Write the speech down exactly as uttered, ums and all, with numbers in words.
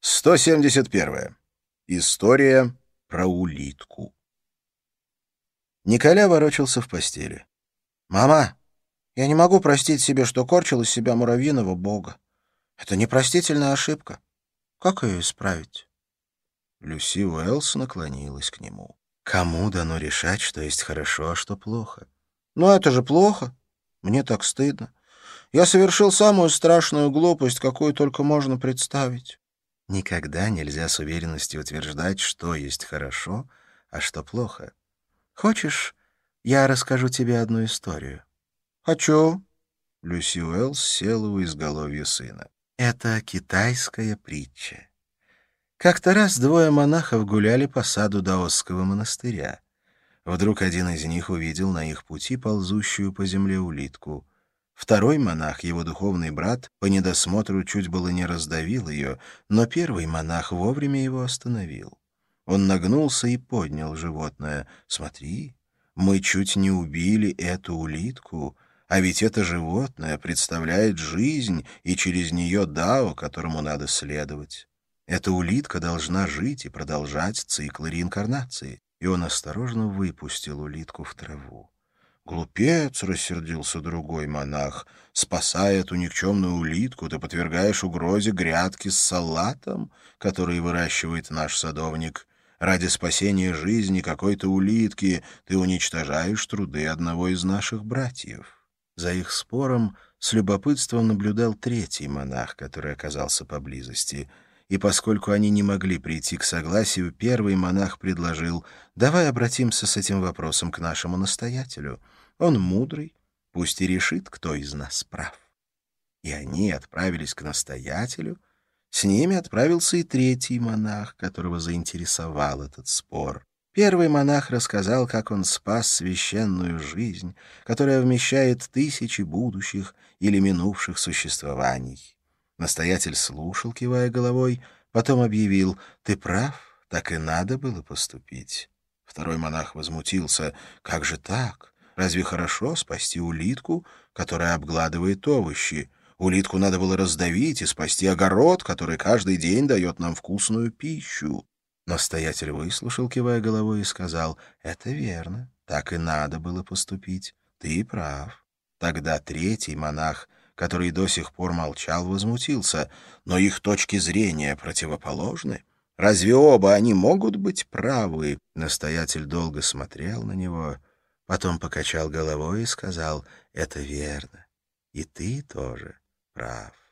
сто семьдесят первое. История про улитку. Николя ворочался в постели. «Мама, я не могу простить себе, что корчил из себя муравьиного бога. Это непростительная ошибка. Как ее исправить?» Люси Уэллс наклонилась к нему. «Кому дано решать, что есть хорошо, а что плохо?» «Но это же плохо. Мне так стыдно. Я совершил самую страшную глупость, какую только можно представить». Никогда нельзя с уверенностью утверждать, что есть хорошо, а что плохо. Хочешь, я расскажу тебе одну историю? Хочу. Люси Уэллс села у изголовья сына. Это китайская притча. Как-то раз двое монахов гуляли по саду даосского монастыря. Вдруг один из них увидел на их пути ползущую по земле улитку. Второй монах, его духовный брат, по недосмотру чуть было не раздавил ее, но первый монах вовремя его остановил. Он нагнулся и поднял животное. «Смотри, мы чуть не убили эту улитку, а ведь это животное представляет жизнь и через нее дао, которому надо следовать. Эта улитка должна жить и продолжать циклы реинкарнации». И он осторожно выпустил улитку в траву. «Глупец!» — рассердился другой монах. «Спасая эту никчемную улитку, ты подвергаешь угрозе грядки с салатом, который выращивает наш садовник. Ради спасения жизни какой-то улитки ты уничтожаешь труды одного из наших братьев». За их спором с любопытством наблюдал третий монах, который оказался поблизости. И поскольку они не могли прийти к согласию, первый монах предложил: «Давай обратимся с этим вопросом к нашему настоятелю. Он мудрый, пусть и решит, кто из нас прав». И они отправились к настоятелю. С ними отправился и третий монах, которого заинтересовал этот спор. Первый монах рассказал, как он спас священную жизнь, которая вмещает тысячи будущих или минувших существований. Настоятель слушал, кивая головой, потом объявил: «Ты прав, так и надо было поступить». Второй монах возмутился: «Как же так? Разве хорошо спасти улитку, которая обгладывает овощи? Улитку надо было раздавить и спасти огород, который каждый день дает нам вкусную пищу». Настоятель выслушал, кивая головой, и сказал: «Это верно, так и надо было поступить. Ты прав». Тогда третий монах, который до сих пор молчал, возмутился: «Но их точки зрения противоположны. Разве оба они могут быть правы?» Настоятель долго смотрел на него, потом покачал головой и сказал: «Это верно, и ты тоже прав».